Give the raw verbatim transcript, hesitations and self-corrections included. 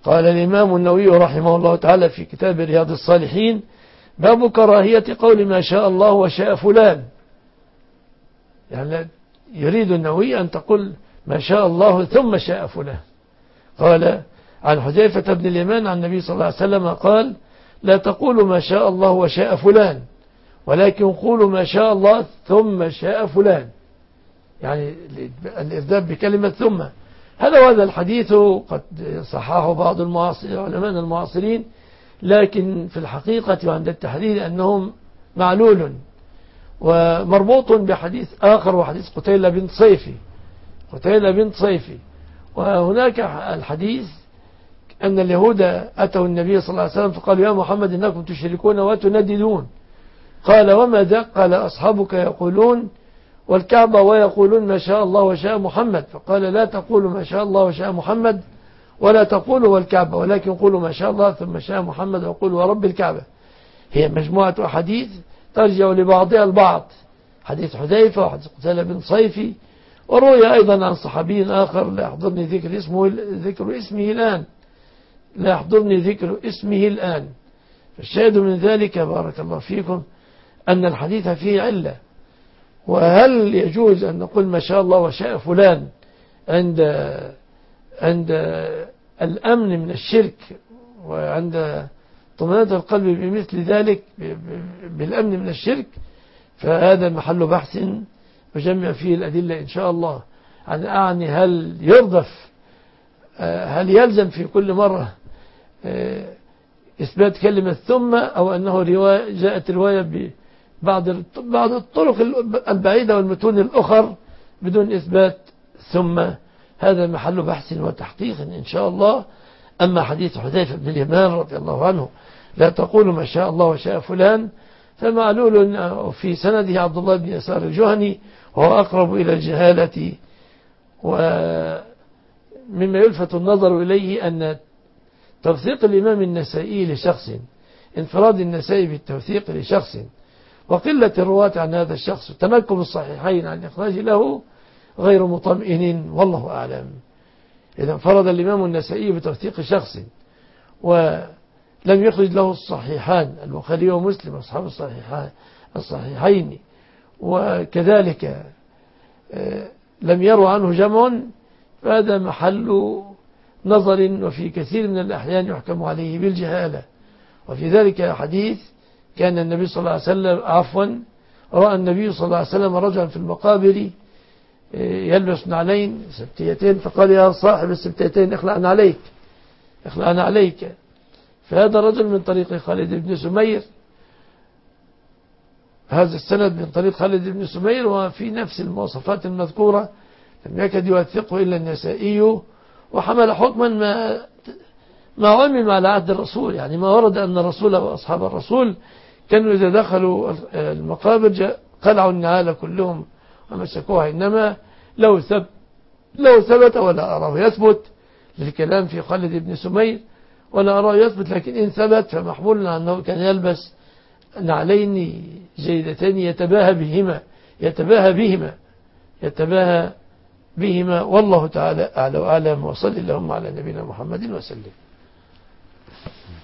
قال الإمام النووي رحمه الله تعالى في كتاب رياض الصالحين: باب كراهية قول ما شاء الله وشاء فلان. يعني يريد النووي أن تقول ما شاء الله ثم شاء فلان. قال عن حذيفة بن اليمان عن النبي صلى الله عليه وسلم قال: لا تقولوا ما شاء الله وشاء فلان، ولكن قولوا ما شاء الله ثم شاء فلان، يعني الإرداد بكلمة ثم. هذا وهذا الحديث قد صححه بعض المعاصرين علماء المعاصرين، لكن في الحقيقة وعند التحرير أنهم معلول ومربوط بحديث آخر، وحديث قتيلة بن صيفي قتيلة بن صيفي وهناك الحديث أن اليهود أتوا النبي صلى الله عليه وسلم فقالوا: يا محمد إنكم تشركون وتنددون. قال: وما ذاك؟ قال: أصحابك يقولون والكعبة ويقولون ما شاء الله وشاء محمد. فقال: لا تقولوا ما شاء الله وشاء محمد ولا تقولوا والكعبة، ولكن قولوا ما شاء الله ثم شاء محمد وقولوا ورب الكعبة. هي مجموعة أحاديث ترجع لبعضها البعض، حديث حذيفة وحديث قتيلة بن صيفي، وروي أيضا عن صحابي آخر لا يحضرني ذكر اسمه ذكر اسمه الآن لا يحضرني ذكر اسمه الآن. فالشاهد من ذلك بارك الله فيكم أن الحديث فيه علة. وهل يجوز أن نقول ما شاء الله وشاء فلان عند عند الأمن من الشرك وعند طمأنينة القلب بمثل ذلك بالأمن من الشرك؟ فهذا محل بحث نجمع فيه الأدلة إن شاء الله. أعني هل يرضف هل يلزم في كل مرة إثبات كلمة ثم، أو أنه رواية جاءت رواية ببعض بعض الطرق البعيدة والمتون الأخر بدون إثبات ثم؟ هذا محل بحث وتحقيق إن شاء الله. أما حديث حذيفة بن اليمان رضي الله عنه: لا تقولوا ما شاء الله وشاء فلان، فمعلول في سنده عبد الله بن يسار الجهني، وهو أقرب إلى الجهالة. ومما يلفت النظر إليه أن توثيق الإمام النسائي لشخص، انفراد النسائي بالتوثيق لشخص، وقلة الرواة عن هذا الشخص، وتمكن الصحيحين عن إخراج له غير مطمئن، والله أعلم. إذا انفرد الإمام النسائي بتوثيق شخص ولم يخرج له الصحيحان البخاري ومسلم أصحاب الصحيحين الصحيحين وكذلك لم يروا عنه جمع، فهذا محل نظر، وفي كثير من الأحيان يحكم عليه بالجهالة. وفي ذلك حديث كان النبي صلى الله عليه وسلم عفوا رأى النبي صلى الله عليه وسلم رجلا في المقابر يلبس نعلين سبتيتين، فقال: يا صاحب السبتيتين اخلعنا عليك اخلعنا عليك. فهذا رجل من طريق خالد بن سمير، هذا السند من طريق خالد بن سمير، وفي نفس المواصفات المذكورة، لم يكد يوثقه إلا النسائي، وحمل حكما ما ما عمم على عهد الرسول، يعني ما ورد أن الرسول وأصحاب الرسول كانوا إذا دخلوا المقابر قلعوا النعال كلهم ومسكوها. إنما لو ثبت لو ثبت ولا أراه يثبت للكلام في خالد بن سمير، ولا أراه يثبت، لكن إن ثبت فمحمول أنه كان يلبس نعلين جيدتين يتباهى بهما يتباهى بهما يتباهى بهما والله تعالى أعلى وأعلم. وصل اللهم على نبينا محمد وسلم.